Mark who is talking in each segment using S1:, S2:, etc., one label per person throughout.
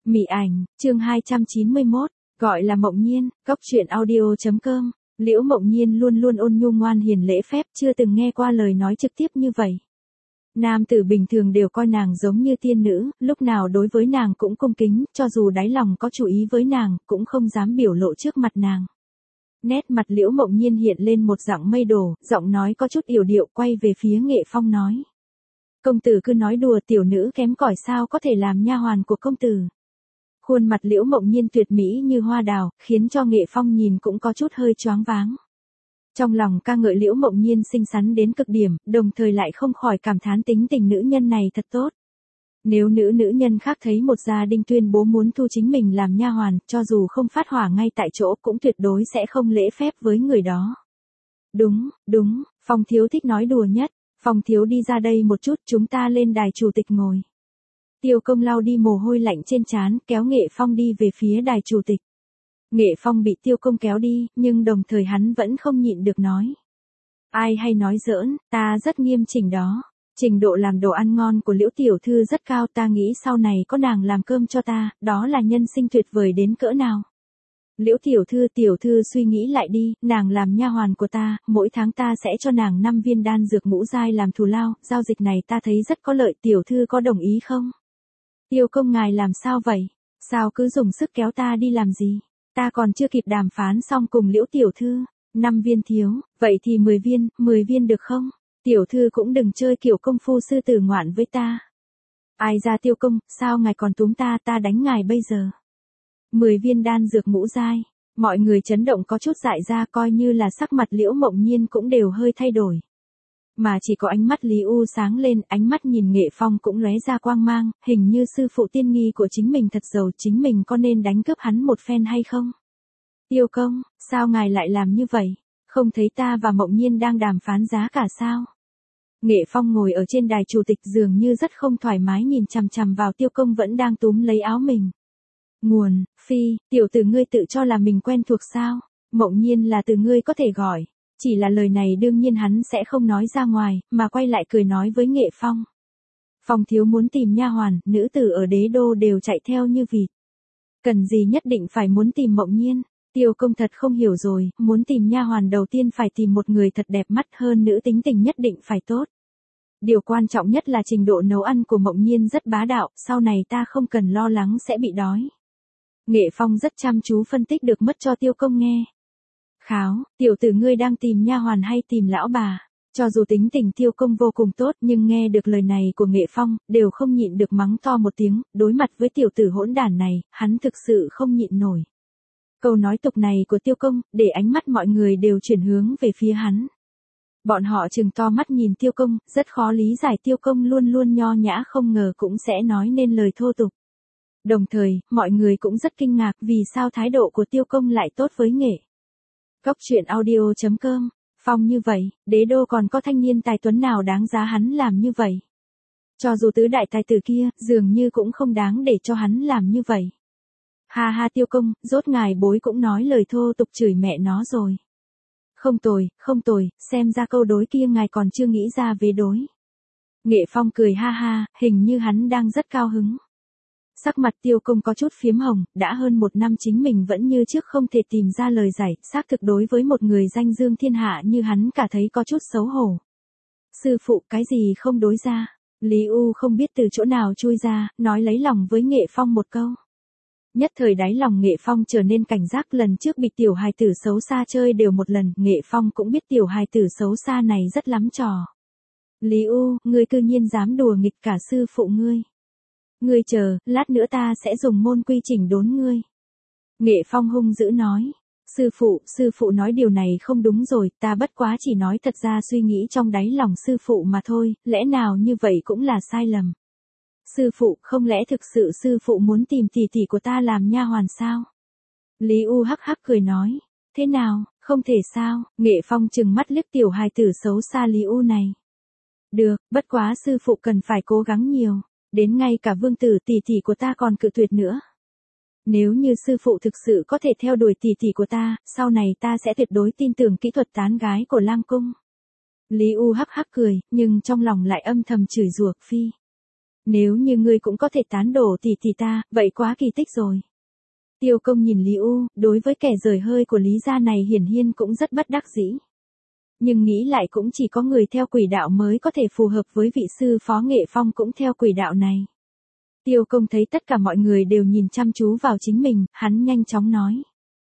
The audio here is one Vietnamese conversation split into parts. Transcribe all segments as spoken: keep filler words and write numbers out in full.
S1: Mị ảnh, chương hai trăm chín mươi mốt, gọi là Mộng Nhiên, cốc truyện audio chấm com. Liễu Mộng Nhiên luôn luôn ôn nhu ngoan hiền lễ phép, chưa từng nghe qua lời nói trực tiếp như vậy. Nam tử bình thường đều coi nàng giống như tiên nữ, lúc nào đối với nàng cũng cung kính, cho dù đáy lòng có chú ý với nàng, cũng không dám biểu lộ trước mặt nàng. Nét mặt Liễu Mộng Nhiên hiện lên một dạng mây đổ, giọng nói có chút yểu điệu, quay về phía Nghệ Phong nói. Công tử cứ nói đùa, tiểu nữ kém cỏi sao có thể làm nha hoàn của công tử. Khuôn mặt Liễu Mộng Nhiên tuyệt mỹ như hoa đào, khiến cho Nghệ Phong nhìn cũng có chút hơi choáng váng. Trong lòng ca ngợi Liễu Mộng Nhiên xinh xắn đến cực điểm, đồng thời lại không khỏi cảm thán tính tình nữ nhân này thật tốt. Nếu nữ nữ nhân khác thấy một gia đình tuyên bố muốn thu chính mình làm nha hoàn, cho dù không phát hỏa ngay tại chỗ cũng tuyệt đối sẽ không lễ phép với người đó. Đúng, đúng, Phong thiếu thích nói đùa nhất. Phong thiếu đi ra đây một chút, chúng ta lên đài chủ tịch ngồi. Tiêu Công lau đi mồ hôi lạnh trên trán, kéo Nghệ Phong đi về phía đài chủ tịch. Nghệ Phong bị Tiêu Công kéo đi, nhưng đồng thời hắn vẫn không nhịn được nói. Ai hay nói giỡn, ta rất nghiêm chỉnh đó. Trình độ làm đồ ăn ngon của Liễu tiểu thư rất cao, ta nghĩ sau này có nàng làm cơm cho ta, đó là nhân sinh tuyệt vời đến cỡ nào. Liễu tiểu thư, tiểu thư suy nghĩ lại đi, nàng làm nha hoàn của ta, mỗi tháng ta sẽ cho nàng năm viên đan dược ngũ giai làm thù lao, giao dịch này ta thấy rất có lợi, tiểu thư có đồng ý không? Tiêu Công ngài làm sao vậy? Sao cứ dùng sức kéo ta đi làm gì? Ta còn chưa kịp đàm phán xong cùng Liễu tiểu thư, năm viên thiếu, vậy thì mười viên, mười viên được không? Tiểu thư cũng đừng chơi kiểu công phu sư tử ngoạn với ta. Ai ra Tiêu Công, sao ngài còn túm ta, ta đánh ngài bây giờ. mười viên đan dược ngũ giai, mọi người chấn động có chút dại ra, coi như là sắc mặt Liễu Mộng Nhiên cũng đều hơi thay đổi. Mà chỉ có ánh mắt Lý U sáng lên, ánh mắt nhìn Nghệ Phong cũng lóe ra quang mang, hình như sư phụ tiên nghi của chính mình thật giàu, chính mình có nên đánh cướp hắn một phen hay không? Tiêu Công, sao ngài lại làm như vậy? Không thấy ta và Mộng Nhiên đang đàm phán giá cả sao? Nghệ Phong ngồi ở trên đài chủ tịch dường như rất không thoải mái nhìn chằm chằm vào Tiêu Công vẫn đang túm lấy áo mình. Nguồn, phi, tiểu tử ngươi tự cho là mình quen thuộc sao? Mộng Nhiên là từ ngươi có thể gọi. Chỉ là lời này đương nhiên hắn sẽ không nói ra ngoài, mà quay lại cười nói với Nghệ Phong. Phong thiếu muốn tìm nha hoàn, nữ tử ở đế đô đều chạy theo như vịt. Cần gì nhất định phải muốn tìm Mộng Nhiên? Tiêu Công thật không hiểu rồi, muốn tìm nha hoàn đầu tiên phải tìm một người thật đẹp mắt, hơn nữ tính tình nhất định phải tốt. Điều quan trọng nhất là trình độ nấu ăn của Mộng Nhiên rất bá đạo, sau này ta không cần lo lắng sẽ bị đói. Nghệ Phong rất chăm chú phân tích được mất cho Tiêu Công nghe. Kháo, tiểu tử ngươi đang tìm nha hoàn hay tìm lão bà? Cho dù tính tình Tiêu Công vô cùng tốt nhưng nghe được lời này của Nghệ Phong, đều không nhịn được mắng to một tiếng, đối mặt với tiểu tử hỗn đản này, hắn thực sự không nhịn nổi. Câu nói tục này của Tiêu Công, để ánh mắt mọi người đều chuyển hướng về phía hắn. Bọn họ trừng to mắt nhìn Tiêu Công, rất khó lý giải Tiêu Công luôn luôn nho nhã không ngờ cũng sẽ nói nên lời thô tục. Đồng thời, mọi người cũng rất kinh ngạc vì sao thái độ của Tiêu Công lại tốt với Nghệ. Cốc truyện audio chấm com, Phong như vậy, đế đô còn có thanh niên tài tuấn nào đáng giá hắn làm như vậy. Cho dù tứ đại tài tử kia, dường như cũng không đáng để cho hắn làm như vậy. Ha ha Tiêu Công, rốt ngài bối cũng nói lời thô tục chửi mẹ nó rồi. Không tồi, không tồi, xem ra câu đối kia ngài còn chưa nghĩ ra vế đối. Nghệ Phong cười ha ha, hình như hắn đang rất cao hứng. Sắc mặt Tiêu Công có chút phiếm hồng, đã hơn một năm chính mình vẫn như trước không thể tìm ra lời giải, xác thực đối với một người danh dương thiên hạ như hắn cả thấy có chút xấu hổ. Sư phụ, cái gì không đối ra? Lý U không biết từ chỗ nào chui ra, nói lấy lòng với Nghệ Phong một câu. Nhất thời đáy lòng Nghệ Phong trở nên cảnh giác, lần trước bị tiểu hài tử xấu xa chơi đều một lần, Nghệ Phong cũng biết tiểu hài tử xấu xa này rất lắm trò. Lý U, ngươi cư nhiên dám đùa nghịch cả sư phụ ngươi. Ngươi chờ, lát nữa ta sẽ dùng môn quy chỉnh đốn ngươi. Nghệ Phong hung dữ nói. Sư phụ, sư phụ nói điều này không đúng rồi, ta bất quá chỉ nói thật ra suy nghĩ trong đáy lòng sư phụ mà thôi, lẽ nào như vậy cũng là sai lầm. Sư phụ, không lẽ thực sự sư phụ muốn tìm tỷ tỷ của ta làm nha hoàn sao? Lý U hắc hắc cười nói. Thế nào, không thể sao? Nghệ Phong trừng mắt liếc tiểu hài tử xấu xa Lý U này. Được, bất quá sư phụ cần phải cố gắng nhiều. Đến ngay cả vương tử tỷ tỷ của ta còn cự tuyệt nữa. Nếu như sư phụ thực sự có thể theo đuổi tỷ tỷ của ta, sau này ta sẽ tuyệt đối tin tưởng kỹ thuật tán gái của Lang Cung. Lý U hắc hắc cười, nhưng trong lòng lại âm thầm chửi rủa phi. Nếu như ngươi cũng có thể tán đổ tỷ tỷ ta, vậy quá kỳ tích rồi. Tiêu Công nhìn Lý U, đối với kẻ rời hơi của Lý gia này hiển nhiên cũng rất bất đắc dĩ. Nhưng nghĩ lại cũng chỉ có người theo quỷ đạo mới có thể phù hợp với vị sư phó Nghệ Phong cũng theo quỷ đạo này. Tiêu Công thấy tất cả mọi người đều nhìn chăm chú vào chính mình, hắn nhanh chóng nói.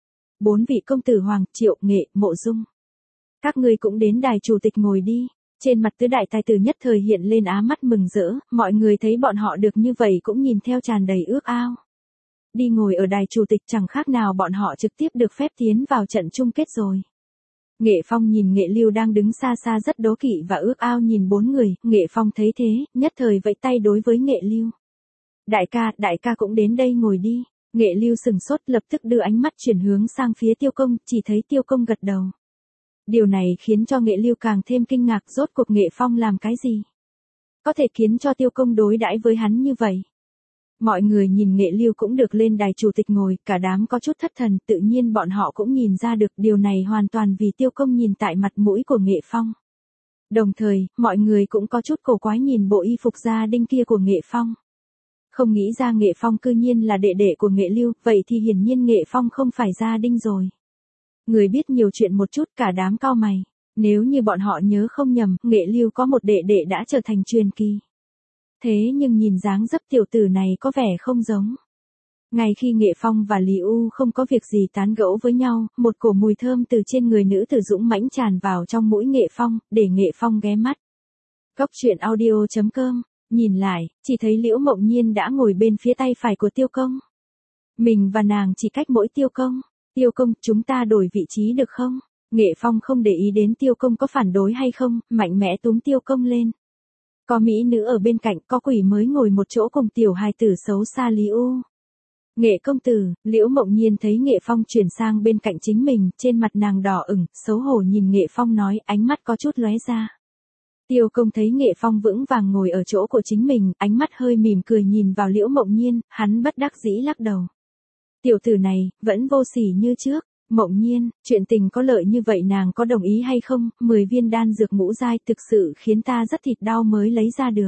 S1: Bốn vị công tử Hoàng, Triệu, Nghệ, Mộ Dung. Các ngươi cũng đến đài chủ tịch ngồi đi. Trên mặt tứ đại tài tử nhất thời hiện lên á mắt mừng rỡ, mọi người thấy bọn họ được như vậy cũng nhìn theo tràn đầy ước ao. Đi ngồi ở đài chủ tịch chẳng khác nào bọn họ trực tiếp được phép tiến vào trận chung kết rồi. Nghệ Phong nhìn Nghệ Lưu đang đứng xa xa rất đố kỵ và ước ao nhìn bốn người, Nghệ Phong thấy thế, nhất thời vẫy tay đối với Nghệ Lưu. Đại ca, đại ca cũng đến đây ngồi đi. Nghệ Lưu sừng sốt lập tức đưa ánh mắt chuyển hướng sang phía Tiêu Công, chỉ thấy Tiêu Công gật đầu. Điều này khiến cho Nghệ Lưu càng thêm kinh ngạc, rốt cuộc Nghệ Phong làm cái gì? Có thể khiến cho Tiêu Công đối đãi với hắn như vậy. Mọi người nhìn Nghệ Lưu cũng được lên đài chủ tịch ngồi, cả đám có chút thất thần, tự nhiên bọn họ cũng nhìn ra được điều này hoàn toàn vì Tiêu Công nhìn tại mặt mũi của Nghệ Phong. Đồng thời, mọi người cũng có chút cổ quái nhìn bộ y phục gia đinh kia của Nghệ Phong. Không nghĩ ra Nghệ Phong cư nhiên là đệ đệ của Nghệ Lưu, vậy thì hiển nhiên Nghệ Phong không phải gia đinh rồi. Người biết nhiều chuyện một chút, cả đám cau mày. Nếu như bọn họ nhớ không nhầm, Nghệ Lưu có một đệ đệ đã trở thành truyền kỳ. Thế nhưng nhìn dáng dấp tiểu tử này có vẻ không giống. Ngay khi Nghệ Phong và Lý U không có việc gì tán gẫu với nhau, một cổ mùi thơm từ trên người nữ tử dũng mãnh tràn vào trong mũi Nghệ Phong, để Nghệ Phong ghé mắt. Cốc truyện audio chấm com, nhìn lại, chỉ thấy Liễu Mộng Nhiên đã ngồi bên phía tay phải của Tiêu Công. Mình và nàng chỉ cách mỗi Tiêu Công. Tiêu Công, chúng ta đổi vị trí được không? Nghệ Phong không để ý đến Tiêu Công có phản đối hay không, mạnh mẽ túm Tiêu Công lên. Có mỹ nữ ở bên cạnh, có quỷ mới ngồi một chỗ cùng tiểu hài tử xấu xa Lý U. Nghệ công tử, Liễu Mộng Nhiên thấy Nghệ Phong chuyển sang bên cạnh chính mình, trên mặt nàng đỏ ửng, xấu hổ nhìn Nghệ Phong nói, ánh mắt có chút lóe ra. Tiêu Công thấy Nghệ Phong vững vàng ngồi ở chỗ của chính mình, ánh mắt hơi mỉm cười nhìn vào Liễu Mộng Nhiên, hắn bất đắc dĩ lắc đầu. Tiểu tử này, vẫn vô sỉ như trước. Mộng Nhiên, chuyện tình có lợi như vậy nàng có đồng ý hay không? Mười viên đan dược ngũ giai thực sự khiến ta rất thịt đau mới lấy ra được.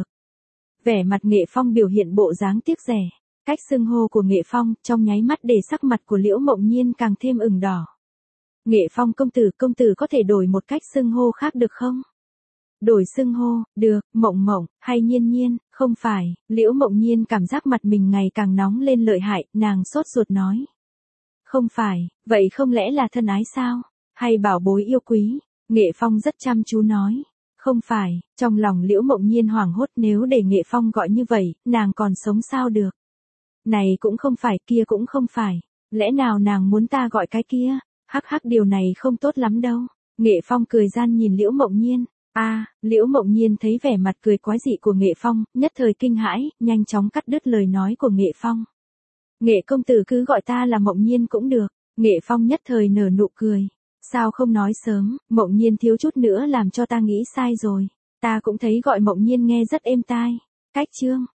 S1: Vẻ mặt Nghệ Phong biểu hiện bộ dáng tiếc rẻ. Cách xưng hô của Nghệ Phong, trong nháy mắt để sắc mặt của Liễu Mộng Nhiên càng thêm ửng đỏ. Nghệ Phong công tử, công tử có thể đổi một cách xưng hô khác được không? Đổi xưng hô, được, Mộng Mộng, hay Nhiên Nhiên, không phải. Liễu Mộng Nhiên cảm giác mặt mình ngày càng nóng lên lợi hại, nàng sốt ruột nói. Không phải, vậy không lẽ là thân ái sao? Hay bảo bối yêu quý? Nghệ Phong rất chăm chú nói. Không phải, trong lòng Liễu Mộng Nhiên hoảng hốt, nếu để Nghệ Phong gọi như vậy, nàng còn sống sao được? Này cũng không phải, kia cũng không phải. Lẽ nào nàng muốn ta gọi cái kia? Hắc hắc, điều này không tốt lắm đâu. Nghệ Phong cười gian nhìn Liễu Mộng Nhiên. A, à, Liễu Mộng Nhiên thấy vẻ mặt cười quái dị của Nghệ Phong, nhất thời kinh hãi, nhanh chóng cắt đứt lời nói của Nghệ Phong. Nghệ công tử cứ gọi ta là Mộng Nhiên cũng được. Nghệ Phong nhất thời nở nụ cười. Sao không nói sớm, Mộng Nhiên thiếu chút nữa làm cho ta nghĩ sai rồi. Ta cũng thấy gọi Mộng Nhiên nghe rất êm tai. Cách chương.